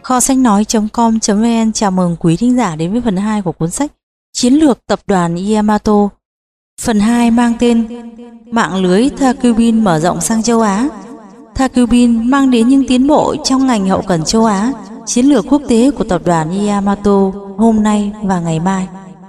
Kho sách nói.com.vn chào mừng quý thính giả đến với phần 2 của cuốn sách Chiến lược tập đoàn Yamato. Phần 2 mang tên Mạng lưới Takubin mở rộng sang châu Á. Takubin mang đến những tiến bộ trong ngành hậu cần châu Á, chiến lược quốc tế của tập đoàn Yamato hôm nay và ngày mai.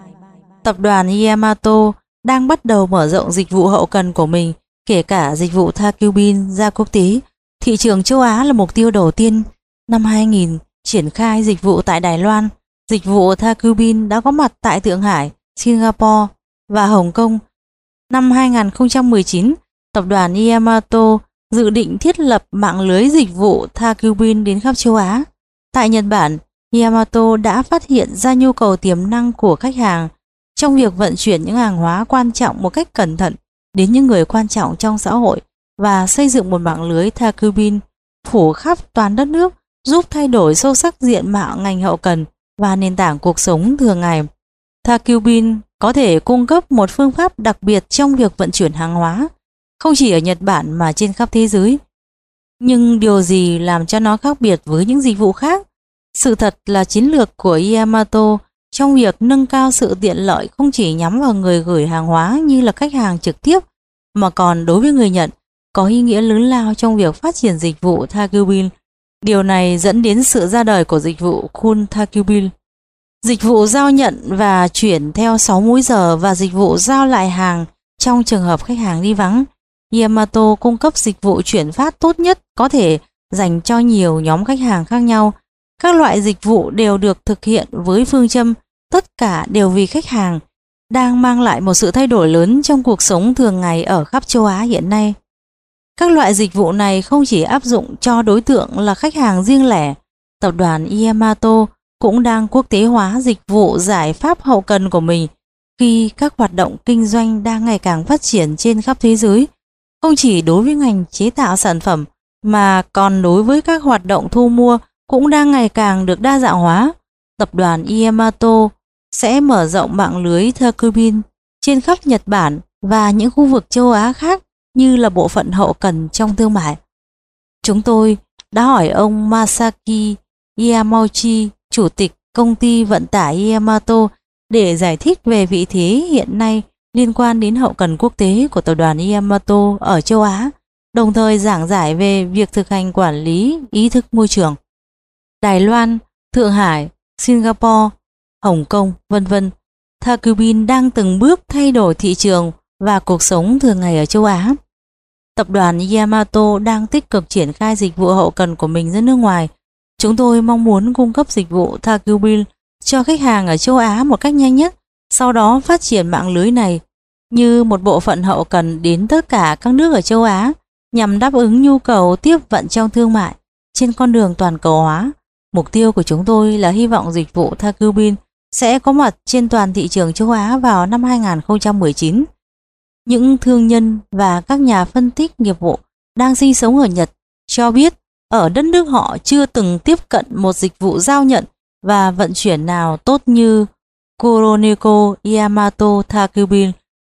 Tập đoàn Yamato đang bắt đầu mở rộng dịch vụ hậu cần của mình, kể cả dịch vụ Takubin ra quốc tế. Thị trường châu Á là mục tiêu đầu tiên. Năm 2000, triển khai dịch vụ tại Đài Loan, dịch vụ Takubin đã có mặt tại Thượng Hải, Singapore và Hồng Kông. Năm 2019, tập đoàn Yamato dự định thiết lập mạng lưới dịch vụ Takubin đến khắp châu Á. Tại Nhật Bản, Yamato đã phát hiện ra nhu cầu tiềm năng của khách hàng trong việc vận chuyển những hàng hóa quan trọng một cách cẩn thận đến những người quan trọng trong xã hội và xây dựng một mạng lưới Takubin phủ khắp toàn đất nước, giúp thay đổi sâu sắc diện mạo ngành hậu cần và nền tảng cuộc sống thường ngày. Takubin có thể cung cấp một phương pháp đặc biệt trong việc vận chuyển hàng hóa, không chỉ ở Nhật Bản mà trên khắp thế giới. Nhưng điều gì làm cho nó khác biệt với những dịch vụ khác? Sự thật là chiến lược của Yamato trong việc nâng cao sự tiện lợi không chỉ nhắm vào người gửi hàng hóa như là khách hàng trực tiếp, mà còn đối với người nhận, có ý nghĩa lớn lao trong việc phát triển dịch vụ Takubin. Điều này dẫn đến sự ra đời của dịch vụ Kun Takubin. Dịch vụ giao nhận và chuyển theo 6 múi giờ và dịch vụ giao lại hàng trong trường hợp khách hàng đi vắng. Yamato cung cấp dịch vụ chuyển phát tốt nhất có thể dành cho nhiều nhóm khách hàng khác nhau. Các loại dịch vụ đều được thực hiện với phương châm tất cả đều vì khách hàng, đang mang lại một sự thay đổi lớn trong cuộc sống thường ngày ở khắp châu Á hiện nay. Các loại dịch vụ này không chỉ áp dụng cho đối tượng là khách hàng riêng lẻ, tập đoàn Yamato cũng đang quốc tế hóa dịch vụ giải pháp hậu cần của mình khi các hoạt động kinh doanh đang ngày càng phát triển trên khắp thế giới, không chỉ đối với ngành chế tạo sản phẩm mà còn đối với các hoạt động thu mua cũng đang ngày càng được đa dạng hóa. Tập đoàn Yamato sẽ mở rộng mạng lưới Takubin trên khắp Nhật Bản và những khu vực châu Á khác như là bộ phận hậu cần trong thương mại. Chúng tôi đã hỏi ông Masaki Yamauchi, chủ tịch công ty vận tải Yamato, để giải thích về vị thế hiện nay liên quan đến hậu cần quốc tế của tập đoàn Yamato ở châu Á, đồng thời giảng giải về việc thực hành quản lý ý thức môi trường. Đài Loan, Thượng Hải, Singapore, Hồng Kông, vân vân. Takubin đang từng bước thay đổi thị trường và cuộc sống thường ngày ở châu Á. Tập đoàn Yamato đang tích cực triển khai dịch vụ hậu cần của mình ra nước ngoài. Chúng tôi mong muốn cung cấp dịch vụ Takubin cho khách hàng ở châu Á một cách nhanh nhất, sau đó phát triển mạng lưới này như một bộ phận hậu cần đến tất cả các nước ở châu Á nhằm đáp ứng nhu cầu tiếp vận trong thương mại trên con đường toàn cầu hóa. Mục tiêu của chúng tôi là hy vọng dịch vụ Takubin sẽ có mặt trên toàn thị trường châu Á vào năm 2019. Những thương nhân và các nhà phân tích nghiệp vụ đang sinh sống ở Nhật cho biết ở đất nước họ chưa từng tiếp cận một dịch vụ giao nhận và vận chuyển nào tốt như Kuroneko Yamato Takubin.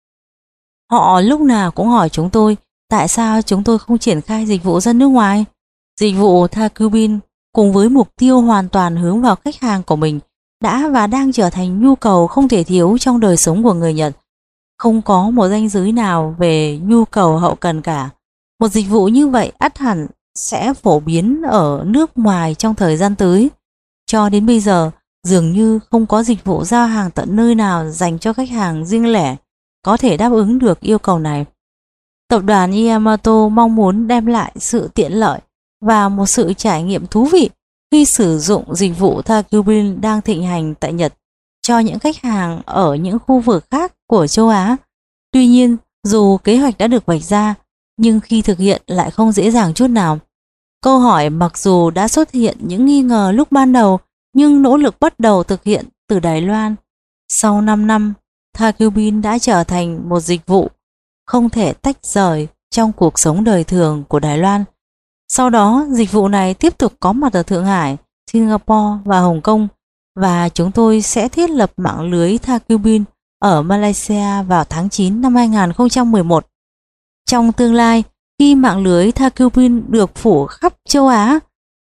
Họ lúc nào cũng hỏi chúng tôi tại sao chúng tôi không triển khai dịch vụ ra nước ngoài. Dịch vụ Takubin cùng với mục tiêu hoàn toàn hướng vào khách hàng của mình đã và đang trở thành nhu cầu không thể thiếu trong đời sống của người Nhật. Không có một ranh giới nào về nhu cầu hậu cần cả. Một dịch vụ như vậy ắt hẳn sẽ phổ biến ở nước ngoài trong thời gian tới. Cho đến bây giờ, dường như không có dịch vụ giao hàng tận nơi nào dành cho khách hàng riêng lẻ có thể đáp ứng được yêu cầu này. Tập đoàn Yamato mong muốn đem lại sự tiện lợi và một sự trải nghiệm thú vị khi sử dụng dịch vụ Takubin đang thịnh hành tại Nhật cho những khách hàng ở những khu vực khác của châu Á. Tuy nhiên, dù kế hoạch đã được vạch ra, nhưng khi thực hiện lại không dễ dàng chút nào. Câu hỏi mặc dù đã xuất hiện những nghi ngờ lúc ban đầu, nhưng nỗ lực bắt đầu thực hiện từ Đài Loan. Sau 5 năm, Takubin đã trở thành một dịch vụ không thể tách rời trong cuộc sống đời thường của Đài Loan. Sau đó, dịch vụ này tiếp tục có mặt ở Thượng Hải, Singapore và Hồng Kông, và chúng tôi sẽ thiết lập mạng lưới Takubin ở Malaysia vào tháng 9 năm 2011. Trong tương lai, khi mạng lưới Takubin được phủ khắp châu Á,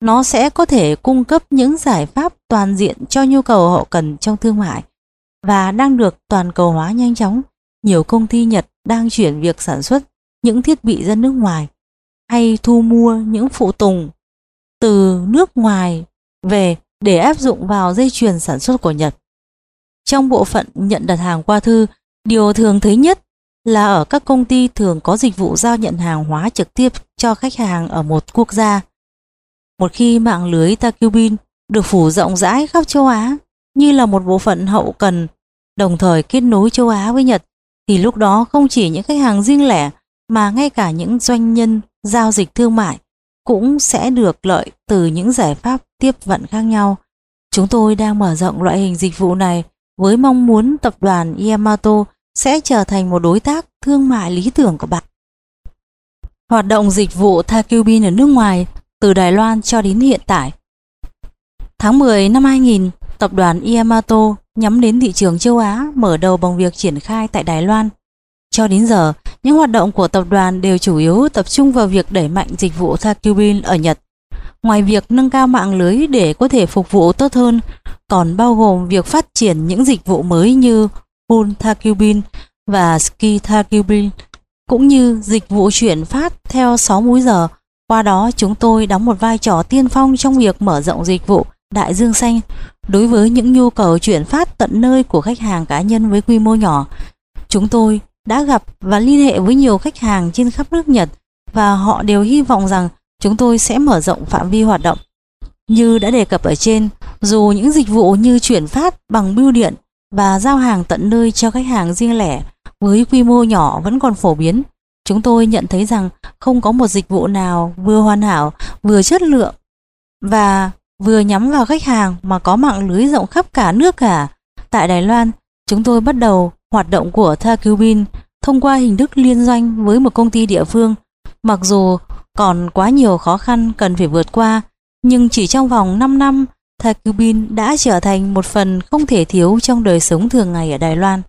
nó sẽ có thể cung cấp những giải pháp toàn diện cho nhu cầu hậu cần trong thương mại và đang được toàn cầu hóa nhanh chóng. Nhiều công ty Nhật đang chuyển việc sản xuất những thiết bị ra nước ngoài hay thu mua những phụ tùng từ nước ngoài về để áp dụng vào dây chuyền sản xuất của Nhật. Trong bộ phận nhận đặt hàng qua thư, điều thường thấy nhất là ở các công ty thường có dịch vụ giao nhận hàng hóa trực tiếp cho khách hàng ở một quốc gia. Một khi mạng lưới Takubin được phủ rộng rãi khắp châu Á như là một bộ phận hậu cần đồng thời kết nối châu Á với Nhật, thì lúc đó không chỉ những khách hàng riêng lẻ mà ngay cả những doanh nhân giao dịch thương mại cũng sẽ được lợi từ những giải pháp tiếp vận khác nhau. Chúng tôi đang mở rộng loại hình dịch vụ này với mong muốn tập đoàn Yamato sẽ trở thành một đối tác thương mại lý tưởng của bạn. Hoạt động dịch vụ Takubin ở nước ngoài từ Đài Loan cho đến hiện tại. Tháng 10 năm 2000, tập đoàn Yamato nhắm đến thị trường châu Á mở đầu bằng việc triển khai tại Đài Loan. Cho đến giờ, những hoạt động của tập đoàn đều chủ yếu tập trung vào việc đẩy mạnh dịch vụ Takubin ở Nhật. Ngoài việc nâng cao mạng lưới để có thể phục vụ tốt hơn, còn bao gồm việc phát triển những dịch vụ mới như Full Takubin và Ski Takubin, cũng như dịch vụ chuyển phát theo 6 múi giờ. Qua đó, chúng tôi đóng một vai trò tiên phong trong việc mở rộng dịch vụ Đại Dương Xanh đối với những nhu cầu chuyển phát tận nơi của khách hàng cá nhân với quy mô nhỏ. Chúng tôi đã gặp và liên hệ với nhiều khách hàng trên khắp nước Nhật và họ đều hy vọng rằng chúng tôi sẽ mở rộng phạm vi hoạt động. Như đã đề cập ở trên, dù những dịch vụ như chuyển phát bằng bưu điện và giao hàng tận nơi cho khách hàng riêng lẻ với quy mô nhỏ vẫn còn phổ biến, chúng tôi nhận thấy rằng không có một dịch vụ nào vừa hoàn hảo, vừa chất lượng và vừa nhắm vào khách hàng mà có mạng lưới rộng khắp cả nước cả. Tại Đài Loan, chúng tôi bắt đầu hoạt động của Takubin thông qua hình thức liên doanh với một công ty địa phương. Mặc dù còn quá nhiều khó khăn cần phải vượt qua, nhưng chỉ trong vòng 5 năm, Takubin đã trở thành một phần không thể thiếu trong đời sống thường ngày ở Đài Loan.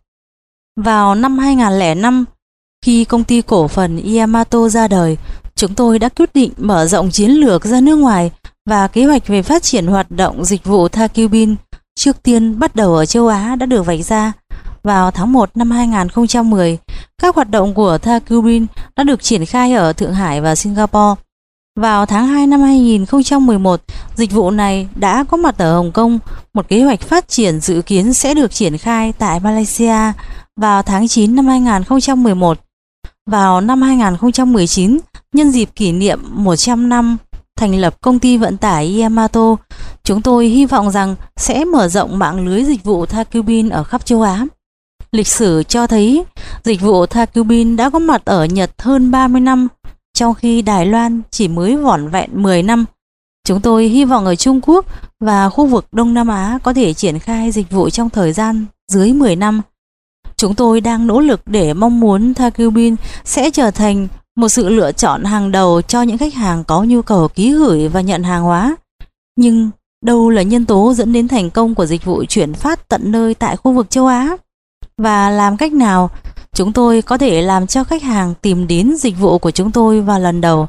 Vào năm 2005, khi công ty cổ phần Yamato ra đời, chúng tôi đã quyết định mở rộng chiến lược ra nước ngoài và kế hoạch về phát triển hoạt động dịch vụ Takubin trước tiên bắt đầu ở châu Á đã được vạch ra. Vào tháng 1 năm 2010, các hoạt động của Takubin đã được triển khai ở Thượng Hải và Singapore. Vào tháng 2 năm 2011, dịch vụ này đã có mặt ở Hồng Kông. Một kế hoạch phát triển dự kiến sẽ được triển khai tại Malaysia vào tháng 9 năm 2011. Vào năm 2019, nhân dịp kỷ niệm 100 năm thành lập công ty vận tải Yamato, chúng tôi hy vọng rằng sẽ mở rộng mạng lưới dịch vụ Takubin ở khắp châu Á. Lịch sử cho thấy dịch vụ Takubin đã có mặt ở Nhật hơn 30 năm, trong khi Đài Loan chỉ mới vỏn vẹn 10 năm. Chúng tôi hy vọng ở Trung Quốc và khu vực Đông Nam Á có thể triển khai dịch vụ trong thời gian dưới 10 năm. Chúng tôi đang nỗ lực để mong muốn Takubin sẽ trở thành một sự lựa chọn hàng đầu cho những khách hàng có nhu cầu ký gửi và nhận hàng hóa. Nhưng đâu là nhân tố dẫn đến thành công của dịch vụ chuyển phát tận nơi tại khu vực châu Á? Và làm cách nào chúng tôi có thể làm cho khách hàng tìm đến dịch vụ của chúng tôi vào lần đầu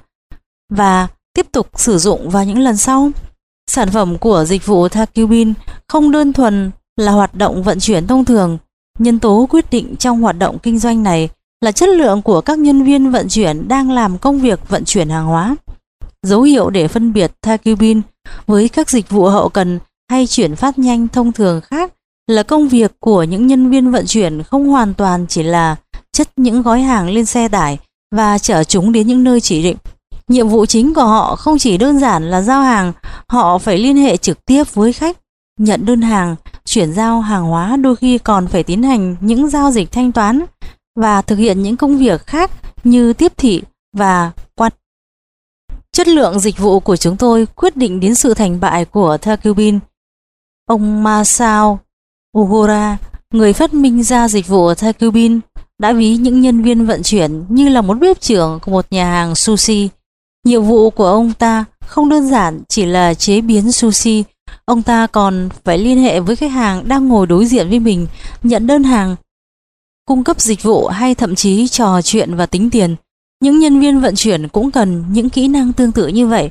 và tiếp tục sử dụng vào những lần sau? Sản phẩm của dịch vụ Takubin không đơn thuần là hoạt động vận chuyển thông thường. Nhân tố quyết định trong hoạt động kinh doanh này là chất lượng của các nhân viên vận chuyển đang làm công việc vận chuyển hàng hóa. Dấu hiệu để phân biệt Takubin với các dịch vụ hậu cần hay chuyển phát nhanh thông thường khác là công việc của những nhân viên vận chuyển không hoàn toàn chỉ là chất những gói hàng lên xe tải và chở chúng đến những nơi chỉ định. Nhiệm vụ chính của họ không chỉ đơn giản là giao hàng, họ phải liên hệ trực tiếp với khách, nhận đơn hàng, chuyển giao hàng hóa, đôi khi còn phải tiến hành những giao dịch thanh toán và thực hiện những công việc khác như tiếp thị và quan. Chất lượng dịch vụ của chúng tôi quyết định đến sự thành bại của Takubin. Ông Masao Ogura, người phát minh ra dịch vụ Takubin, đã ví những nhân viên vận chuyển như là một bếp trưởng của một nhà hàng sushi. Nhiệm vụ của ông ta không đơn giản chỉ là chế biến sushi, ông ta còn phải liên hệ với khách hàng đang ngồi đối diện với mình, nhận đơn hàng, cung cấp dịch vụ hay thậm chí trò chuyện và tính tiền. Những nhân viên vận chuyển cũng cần những kỹ năng tương tự như vậy.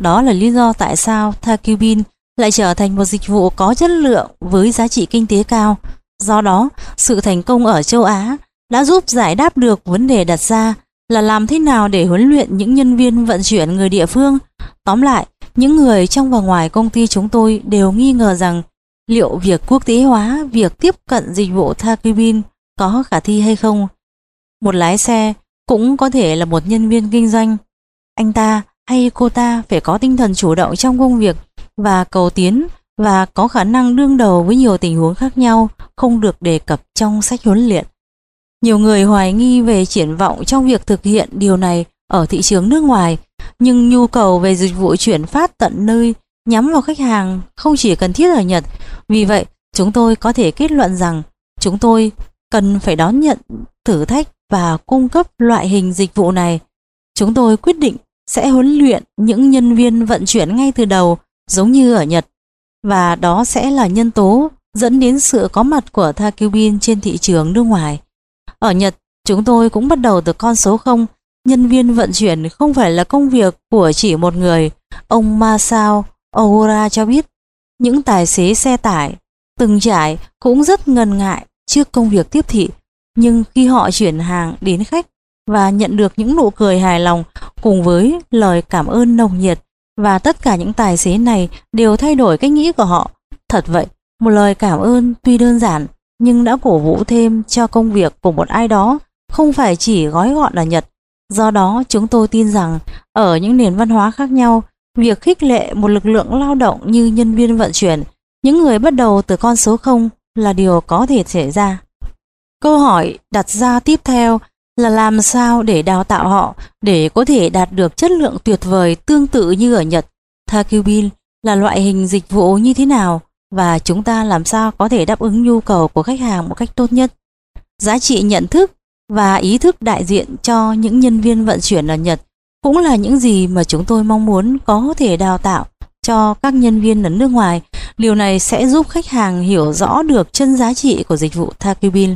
Đó là lý do tại sao Thakurvin lại trở thành một dịch vụ có chất lượng với giá trị kinh tế cao. Do đó, sự thành công ở châu Á đã giúp giải đáp được vấn đề đặt ra là làm thế nào để huấn luyện những nhân viên vận chuyển người địa phương. Tóm lại, những người trong và ngoài công ty chúng tôi đều nghi ngờ rằng liệu việc quốc tế hóa việc tiếp cận dịch vụ Thakurvin có khả thi hay không. Một lái xe cũng có thể là một nhân viên kinh doanh. Anh ta hay cô ta phải có tinh thần chủ động trong công việc và cầu tiến và có khả năng đương đầu với nhiều tình huống khác nhau không được đề cập trong sách huấn luyện. Nhiều người hoài nghi về triển vọng trong việc thực hiện điều này ở thị trường nước ngoài, nhưng nhu cầu về dịch vụ chuyển phát tận nơi nhắm vào khách hàng không chỉ cần thiết ở Nhật. Vì vậy, chúng tôi có thể kết luận rằng chúng tôi cần phải đón nhận thử thách và cung cấp loại hình dịch vụ này. Chúng tôi quyết định sẽ huấn luyện những nhân viên vận chuyển ngay từ đầu giống như ở Nhật, và đó sẽ là nhân tố dẫn đến sự có mặt của Thakurvin trên thị trường nước ngoài. Ở Nhật, chúng tôi cũng bắt đầu từ con số 0. Nhân viên vận chuyển không phải là công việc của chỉ một người. Ông Masao Ogura cho biết, những tài xế xe tải từng trải cũng rất ngần ngại trước công việc tiếp thị, nhưng khi họ chuyển hàng đến khách và nhận được những nụ cười hài lòng cùng với lời cảm ơn nồng nhiệt, và tất cả những tài xế này đều thay đổi cách nghĩ của họ. Thật vậy, một lời cảm ơn tuy đơn giản nhưng đã cổ vũ thêm cho công việc của một ai đó, không phải chỉ gói gọn ở Nhật. Do đó, chúng tôi tin rằng ở những nền văn hóa khác nhau, việc khích lệ một lực lượng lao động như nhân viên vận chuyển, những người bắt đầu từ con số 0, là điều có thể xảy ra. Câu hỏi đặt ra tiếp theo là làm sao để đào tạo họ để có thể đạt được chất lượng tuyệt vời tương tự như ở Nhật. Thakurvin là loại hình dịch vụ như thế nào và chúng ta làm sao có thể đáp ứng nhu cầu của khách hàng một cách tốt nhất. Giá trị nhận thức và ý thức đại diện cho những nhân viên vận chuyển ở Nhật cũng là những gì mà chúng tôi mong muốn có thể đào tạo cho các nhân viên ở nước ngoài. Điều này sẽ giúp khách hàng hiểu rõ được chân giá trị của dịch vụ Thakurvin.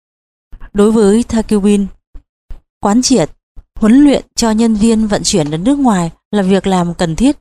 Đối với Thakurvin, quán triệt, huấn luyện cho nhân viên vận chuyển ở nước ngoài là việc làm cần thiết.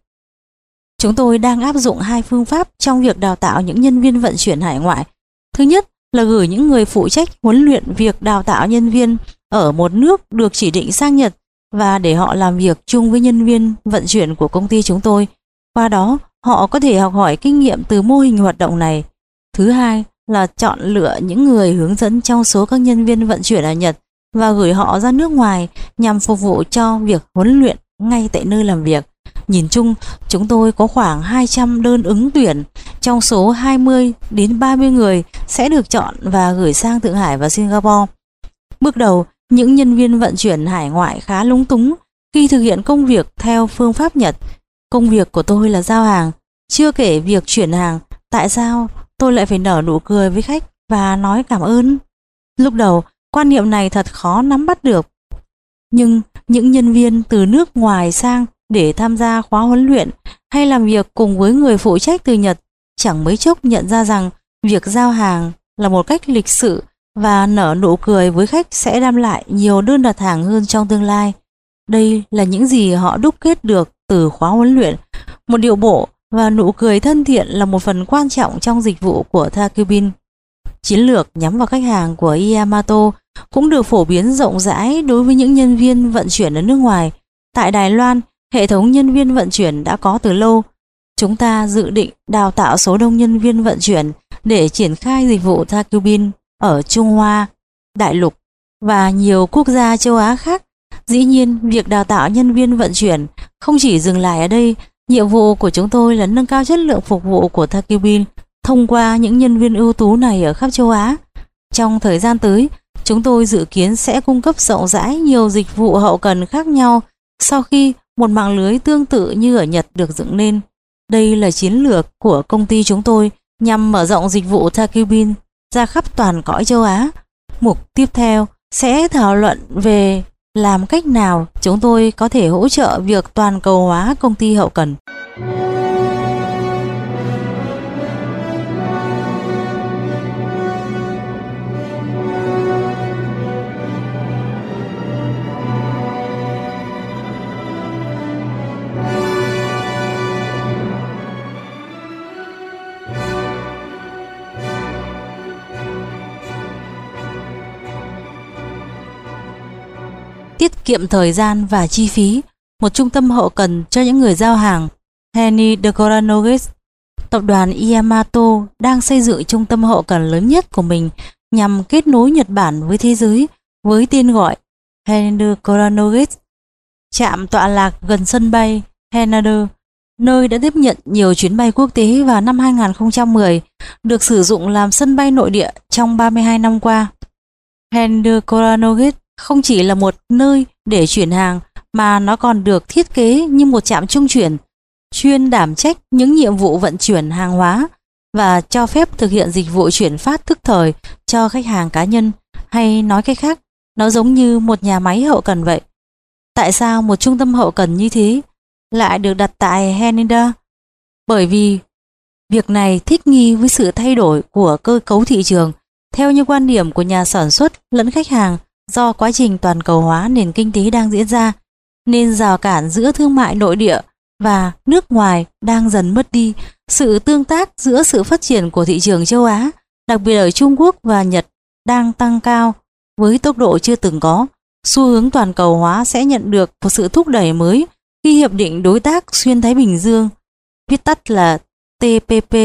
Chúng tôi đang áp dụng 2 phương pháp trong việc đào tạo những nhân viên vận chuyển hải ngoại. Thứ nhất là gửi những người phụ trách huấn luyện việc đào tạo nhân viên ở một nước được chỉ định sang Nhật và để họ làm việc chung với nhân viên vận chuyển của công ty chúng tôi. Qua đó, họ có thể học hỏi kinh nghiệm từ mô hình hoạt động này. Thứ hai là chọn lựa những người hướng dẫn trong số các nhân viên vận chuyển ở Nhật và gửi họ ra nước ngoài nhằm phục vụ cho việc huấn luyện ngay tại nơi làm việc. Nhìn chung, chúng tôi có khoảng 200 đơn ứng tuyển, trong số 20 đến 30 người sẽ được chọn và gửi sang Thượng Hải và Singapore. Bước đầu, những nhân viên vận chuyển hải ngoại khá lúng túng khi thực hiện công việc theo phương pháp Nhật. Công việc của tôi là giao hàng, chưa kể việc chuyển hàng, tại sao tôi lại phải nở nụ cười với khách và nói cảm ơn? Lúc đầu, quan niệm này thật khó nắm bắt được. Nhưng những nhân viên từ nước ngoài sang để tham gia khóa huấn luyện hay làm việc cùng với người phụ trách từ Nhật chẳng mấy chốc nhận ra rằng việc giao hàng là một cách lịch sự và nở nụ cười với khách sẽ đem lại nhiều đơn đặt hàng hơn trong tương lai. Đây là những gì họ đúc kết được từ khóa huấn luyện. Một điệu bộ và nụ cười thân thiện là một phần quan trọng trong dịch vụ của Thakurvin. Chiến lược nhắm vào khách hàng của Yamato cũng được phổ biến rộng rãi đối với những nhân viên vận chuyển ở nước ngoài. Tại Đài Loan, hệ thống nhân viên vận chuyển đã có từ lâu. Chúng ta dự định đào tạo số đông nhân viên vận chuyển để triển khai dịch vụ Thakurvin ở Trung Hoa, Đại lục và nhiều quốc gia châu Á khác. Dĩ nhiên, việc đào tạo nhân viên vận chuyển không chỉ dừng lại ở đây. Nhiệm vụ của chúng tôi là nâng cao chất lượng phục vụ của Thakurvin thông qua những nhân viên ưu tú này ở khắp châu Á. Trong thời gian tới, chúng tôi dự kiến sẽ cung cấp rộng rãi nhiều dịch vụ hậu cần khác nhau sau khi một mạng lưới tương tự như ở Nhật được dựng nên. Đây là chiến lược của công ty chúng tôi nhằm mở rộng dịch vụ Thakurvin ra khắp toàn cõi châu Á. Mục tiếp theo sẽ thảo luận về làm cách nào chúng tôi có thể hỗ trợ việc toàn cầu hóa công ty hậu cần. tiết kiệm thời gian và chi phí, một trung tâm hậu cần cho những người giao hàng. Henry de Coronoghes, tập đoàn Yamato đang xây dựng trung tâm hậu cần lớn nhất của mình nhằm kết nối Nhật Bản với thế giới với tên gọi Henry de Coronoghes. Trạm tọa lạc gần sân bay Haneda, nơi đã tiếp nhận nhiều chuyến bay quốc tế vào năm 2010, được sử dụng làm sân bay nội địa trong 32 năm qua. Henry de Coronoghes không chỉ là một nơi để chuyển hàng mà nó còn được thiết kế như một trạm trung chuyển, chuyên đảm trách những nhiệm vụ vận chuyển hàng hóa và cho phép thực hiện dịch vụ chuyển phát tức thời cho khách hàng cá nhân, hay nói cách khác, nó giống như một nhà máy hậu cần vậy. Tại sao một trung tâm hậu cần như thế lại được đặt tại Haneda? Bởi vì việc này thích nghi với sự thay đổi của cơ cấu thị trường theo như quan điểm của nhà sản xuất lẫn khách hàng. Do quá trình toàn cầu hóa nền kinh tế đang diễn ra, nên rào cản giữa thương mại nội địa và nước ngoài đang dần mất đi. Sự tương tác giữa sự phát triển của thị trường châu Á, đặc biệt ở Trung Quốc và Nhật, đang tăng cao với tốc độ chưa từng có. Xu hướng toàn cầu hóa sẽ nhận được một sự thúc đẩy mới khi Hiệp định Đối tác Xuyên Thái Bình Dương, viết tắt là TPP,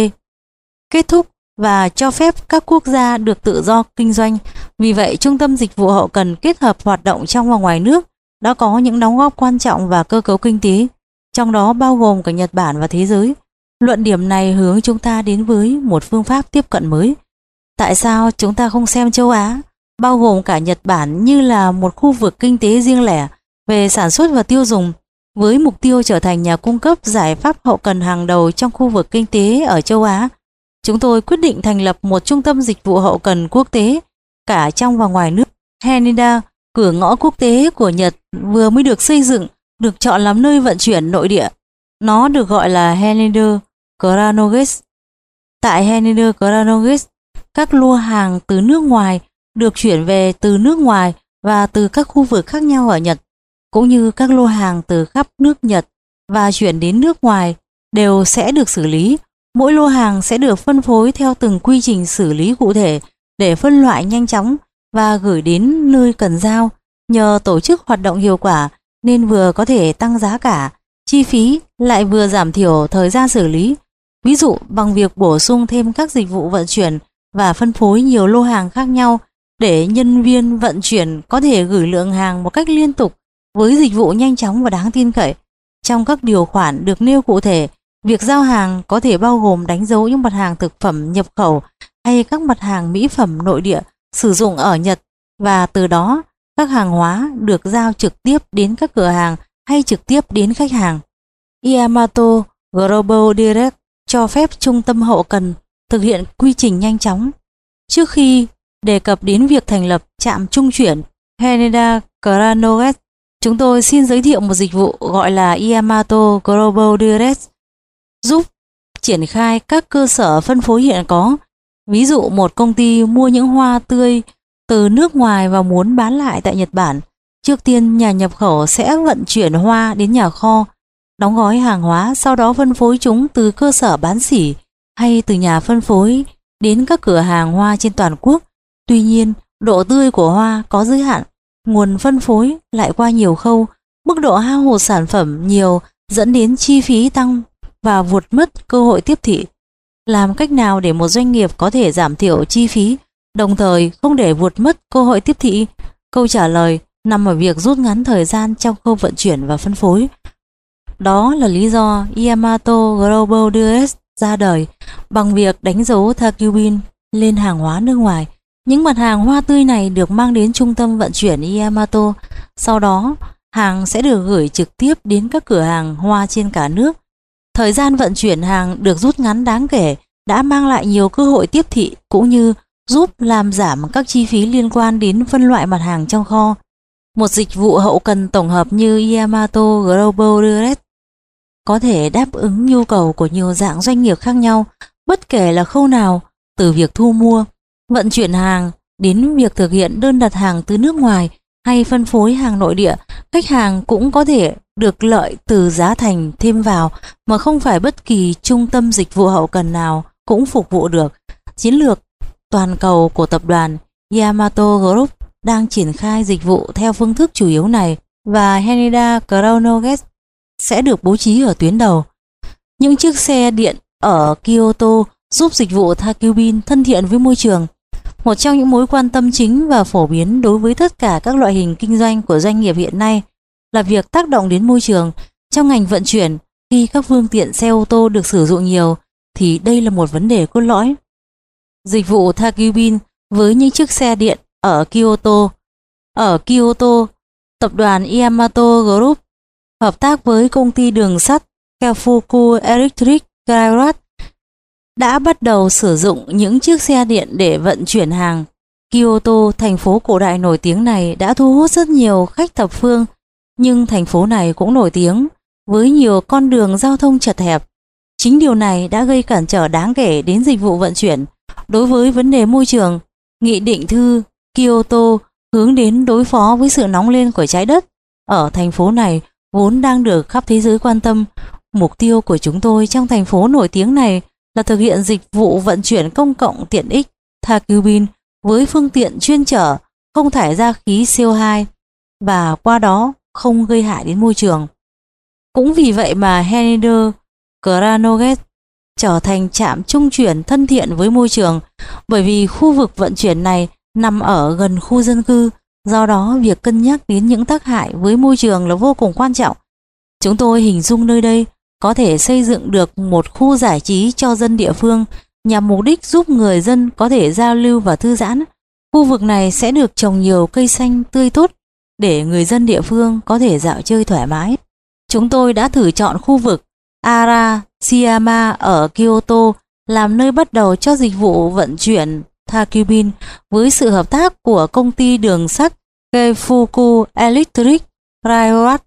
kết thúc và cho phép các quốc gia được tự do kinh doanh. Vì vậy, Trung tâm Dịch vụ Hậu cần kết hợp hoạt động trong và ngoài nước đã có những đóng góp quan trọng vào cơ cấu kinh tế, trong đó bao gồm cả Nhật Bản và thế giới. Luận điểm này hướng chúng ta đến với một phương pháp tiếp cận mới. Tại sao chúng ta không xem châu Á, bao gồm cả Nhật Bản, như là một khu vực kinh tế riêng lẻ về sản xuất và tiêu dùng, với mục tiêu trở thành nhà cung cấp giải pháp hậu cần hàng đầu trong khu vực kinh tế ở châu Á? Chúng tôi quyết định thành lập một trung tâm dịch vụ hậu cần quốc tế cả trong và ngoài nước. Haneda, cửa ngõ quốc tế của Nhật, vừa mới được xây dựng, được chọn làm nơi vận chuyển nội địa. Nó được gọi là Haneda Coronoghes. Tại Haneda Coronoghes, các lô hàng từ nước ngoài được chuyển về từ nước ngoài và từ các khu vực khác nhau ở Nhật, cũng như các lô hàng từ khắp nước Nhật và chuyển đến nước ngoài đều sẽ được xử lý. Mỗi lô hàng sẽ được phân phối theo từng quy trình xử lý cụ thể để phân loại nhanh chóng và gửi đến nơi cần giao. Nhờ tổ chức hoạt động hiệu quả nên vừa có thể tăng giá cả, chi phí, lại vừa giảm thiểu thời gian xử lý. Ví dụ bằng việc bổ sung thêm các dịch vụ vận chuyển và phân phối nhiều lô hàng khác nhau để nhân viên vận chuyển có thể gửi lượng hàng một cách liên tục với dịch vụ nhanh chóng và đáng tin cậy. Trong các điều khoản được nêu cụ thể, việc giao hàng có thể bao gồm đánh dấu những mặt hàng thực phẩm nhập khẩu hay các mặt hàng mỹ phẩm nội địa sử dụng ở Nhật, và từ đó các hàng hóa được giao trực tiếp đến các cửa hàng hay trực tiếp đến khách hàng. Yamato Global Direct cho phép trung tâm hậu cần thực hiện quy trình nhanh chóng. Trước khi đề cập đến việc thành lập trạm trung chuyển Haneda Coronoghes, chúng tôi xin giới thiệu một dịch vụ gọi là Yamato Global Direct, giúp triển khai các cơ sở phân phối hiện có. Ví dụ một công ty mua những hoa tươi từ nước ngoài và muốn bán lại tại Nhật Bản. Trước tiên, nhà nhập khẩu sẽ vận chuyển hoa đến nhà kho, đóng gói hàng hóa, sau đó phân phối chúng từ cơ sở bán sỉ hay từ nhà phân phối đến các cửa hàng hoa trên toàn quốc. Tuy nhiên, độ tươi của hoa có giới hạn, nguồn phân phối lại qua nhiều khâu, mức độ hao hụt sản phẩm nhiều dẫn đến chi phí tăng và vụt mất cơ hội tiếp thị. Làm cách nào để một doanh nghiệp có thể giảm thiểu chi phí, đồng thời không để vụt mất cơ hội tiếp thị? Câu trả lời nằm ở việc rút ngắn thời gian trong khâu vận chuyển và phân phối. Đó là lý do Yamato Global Direct ra đời bằng việc đánh dấu Takubin lên hàng hóa nước ngoài. Những mặt hàng hoa tươi này được mang đến trung tâm vận chuyển Yamato. Sau đó, hàng sẽ được gửi trực tiếp đến các cửa hàng hoa trên cả nước. Thời gian vận chuyển hàng được rút ngắn đáng kể, đã mang lại nhiều cơ hội tiếp thị cũng như giúp làm giảm các chi phí liên quan đến phân loại mặt hàng trong kho. Một dịch vụ hậu cần tổng hợp như Yamato Global Direct có thể đáp ứng nhu cầu của nhiều dạng doanh nghiệp khác nhau, bất kể là khâu nào, từ việc thu mua, vận chuyển hàng đến việc thực hiện đơn đặt hàng từ nước ngoài hay phân phối hàng nội địa. Khách hàng cũng có thể được lợi từ giá thành thêm vào mà không phải bất kỳ trung tâm dịch vụ hậu cần nào cũng phục vụ được. Chiến lược toàn cầu của tập đoàn Yamato Group đang triển khai dịch vụ theo phương thức chủ yếu này và Haneda Chronoget sẽ được bố trí ở tuyến đầu. Những chiếc xe điện ở Kyoto giúp dịch vụ Takubin thân thiện với môi trường. Một trong những mối quan tâm chính và phổ biến đối với tất cả các loại hình kinh doanh của doanh nghiệp hiện nay là việc tác động đến môi trường. Trong ngành vận chuyển, khi các phương tiện xe ô tô được sử dụng nhiều thì đây là một vấn đề cốt lõi. Dịch vụ Takubin với những chiếc xe điện ở Kyoto. Ở Kyoto, tập đoàn Yamato Group hợp tác với công ty đường sắt Keifuku Electric Railroad đã bắt đầu sử dụng những chiếc xe điện để vận chuyển hàng. Kyoto, thành phố cổ đại nổi tiếng này đã thu hút rất nhiều khách thập phương, nhưng thành phố này cũng nổi tiếng với nhiều con đường giao thông chật hẹp. Chính điều này đã gây cản trở đáng kể đến dịch vụ vận chuyển. Đối với vấn đề môi trường, nghị định thư Kyoto hướng đến đối phó với sự nóng lên của trái đất ở thành phố này vốn đang được khắp thế giới quan tâm. Mục tiêu của chúng tôi trong thành phố nổi tiếng này là thực hiện dịch vụ vận chuyển công cộng tiện ích Takubin với phương tiện chuyên chở không thải ra khí CO2 và qua đó không gây hại đến môi trường. Cũng vì vậy mà Haneda Chronoget trở thành trạm trung chuyển thân thiện với môi trường, bởi vì khu vực vận chuyển này nằm ở gần khu dân cư, do đó việc cân nhắc đến những tác hại với môi trường là vô cùng quan trọng. Chúng tôi hình dung nơi đây có thể xây dựng được một khu giải trí cho dân địa phương nhằm mục đích giúp người dân có thể giao lưu và thư giãn. Khu vực này sẽ được trồng nhiều cây xanh tươi tốt để người dân địa phương có thể dạo chơi thoải mái. Chúng tôi đã thử chọn khu vực Arashiyama ở Kyoto làm nơi bắt đầu cho dịch vụ vận chuyển Takubin với sự hợp tác của công ty đường sắt Keifuku Electric Railroad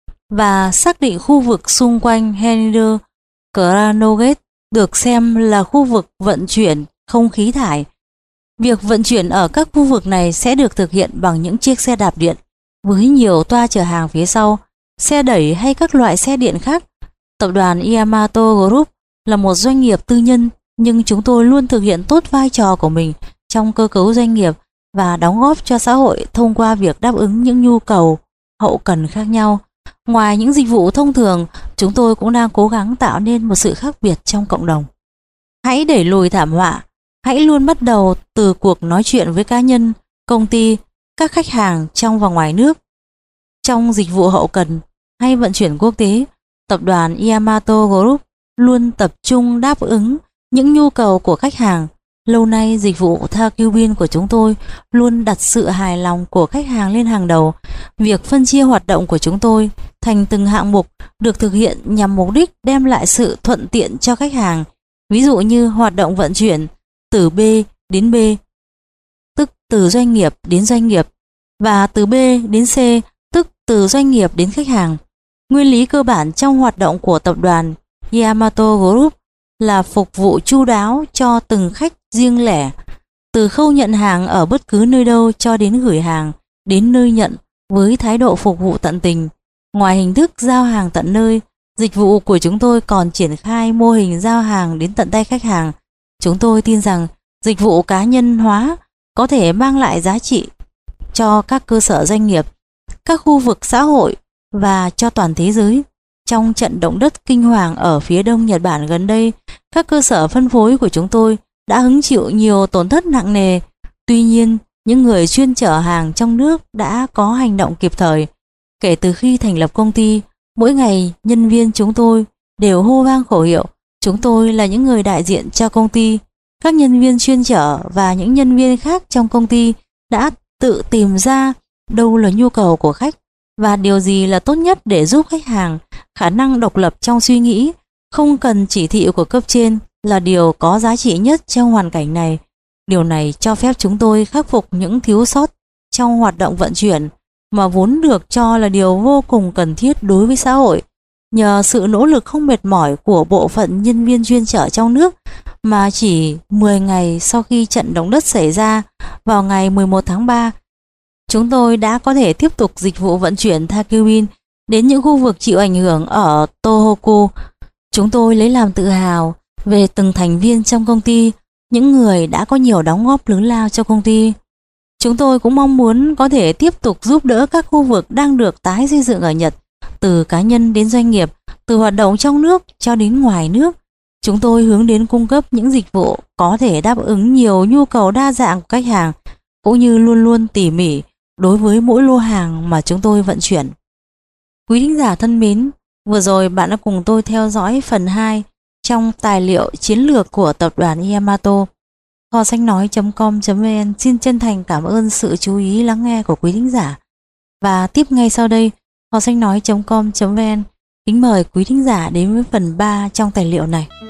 và xác định khu vực xung quanh Haneda Chronoget được xem là khu vực vận chuyển không khí thải. Việc vận chuyển ở các khu vực này sẽ được thực hiện bằng những chiếc xe đạp điện với nhiều toa chở hàng phía sau, xe đẩy hay các loại xe điện khác. Tập đoàn Yamato Group là một doanh nghiệp tư nhân, nhưng chúng tôi luôn thực hiện tốt vai trò của mình trong cơ cấu doanh nghiệp và đóng góp cho xã hội thông qua việc đáp ứng những nhu cầu hậu cần khác nhau. Ngoài những dịch vụ thông thường, chúng tôi cũng đang cố gắng tạo nên một sự khác biệt trong cộng đồng. Hãy đẩy lùi thảm họa. Hãy luôn bắt đầu từ cuộc nói chuyện với cá nhân, công ty, các khách hàng trong và ngoài nước. Trong dịch vụ hậu cần hay vận chuyển quốc tế, tập đoàn Yamato Group luôn tập trung đáp ứng những nhu cầu của khách hàng. Lâu nay, dịch vụ Takubin của chúng tôi luôn đặt sự hài lòng của khách hàng lên hàng đầu. Việc phân chia hoạt động của chúng tôi thành từng hạng mục được thực hiện nhằm mục đích đem lại sự thuận tiện cho khách hàng. Ví dụ như hoạt động vận chuyển từ B đến B, tức từ doanh nghiệp đến doanh nghiệp, và từ B đến C, tức từ doanh nghiệp đến khách hàng. Nguyên lý cơ bản trong hoạt động của tập đoàn Yamato Group là phục vụ chu đáo cho từng khách riêng lẻ, từ khâu nhận hàng ở bất cứ nơi đâu cho đến gửi hàng đến nơi nhận với thái độ phục vụ tận tình. Ngoài hình thức giao hàng tận nơi, dịch vụ của chúng tôi còn triển khai mô hình giao hàng đến tận tay khách hàng. Chúng tôi tin rằng dịch vụ cá nhân hóa có thể mang lại giá trị cho các cơ sở doanh nghiệp, các khu vực xã hội và cho toàn thế giới. Trong trận động đất kinh hoàng ở phía đông Nhật Bản gần đây, các cơ sở phân phối của chúng tôi đã hứng chịu nhiều tổn thất nặng nề. Tuy nhiên, những người chuyên chở hàng trong nước đã có hành động kịp thời. Kể từ khi thành lập công ty, mỗi ngày nhân viên chúng tôi đều hô vang khẩu hiệu: chúng tôi là những người đại diện cho công ty. Các nhân viên chuyên chở và những nhân viên khác trong công ty đã tự tìm ra đâu là nhu cầu của khách và điều gì là tốt nhất để giúp khách hàng. Khả năng độc lập trong suy nghĩ, không cần chỉ thị của cấp trên là điều có giá trị nhất trong hoàn cảnh này. Điều này cho phép chúng tôi khắc phục những thiếu sót trong hoạt động vận chuyển mà vốn được cho là điều vô cùng cần thiết đối với xã hội. Nhờ sự nỗ lực không mệt mỏi của bộ phận nhân viên chuyên chở trong nước mà chỉ 10 ngày sau khi trận động đất xảy ra vào ngày 11 tháng 3, chúng tôi đã có thể tiếp tục dịch vụ vận chuyển Takubin đến những khu vực chịu ảnh hưởng ở Tohoku. Chúng tôi lấy làm tự hào về từng thành viên trong công ty, những người đã có nhiều đóng góp lớn lao cho công ty. Chúng tôi cũng mong muốn có thể tiếp tục giúp đỡ các khu vực đang được tái xây dựng ở Nhật, từ cá nhân đến doanh nghiệp, từ hoạt động trong nước cho đến ngoài nước. Chúng tôi hướng đến cung cấp những dịch vụ có thể đáp ứng nhiều nhu cầu đa dạng của khách hàng, cũng như luôn luôn tỉ mỉ đối với mỗi lô hàng mà chúng tôi vận chuyển. Quý thính giả thân mến, vừa rồi bạn đã cùng tôi theo dõi phần 2 trong tài liệu chiến lược của tập đoàn Yamato. Kho sách nói.com.vn xin chân thành cảm ơn sự chú ý lắng nghe của quý thính giả. Và tiếp ngay sau đây, kho sách nói.com.vn kính mời quý thính giả đến với phần 3 trong tài liệu này.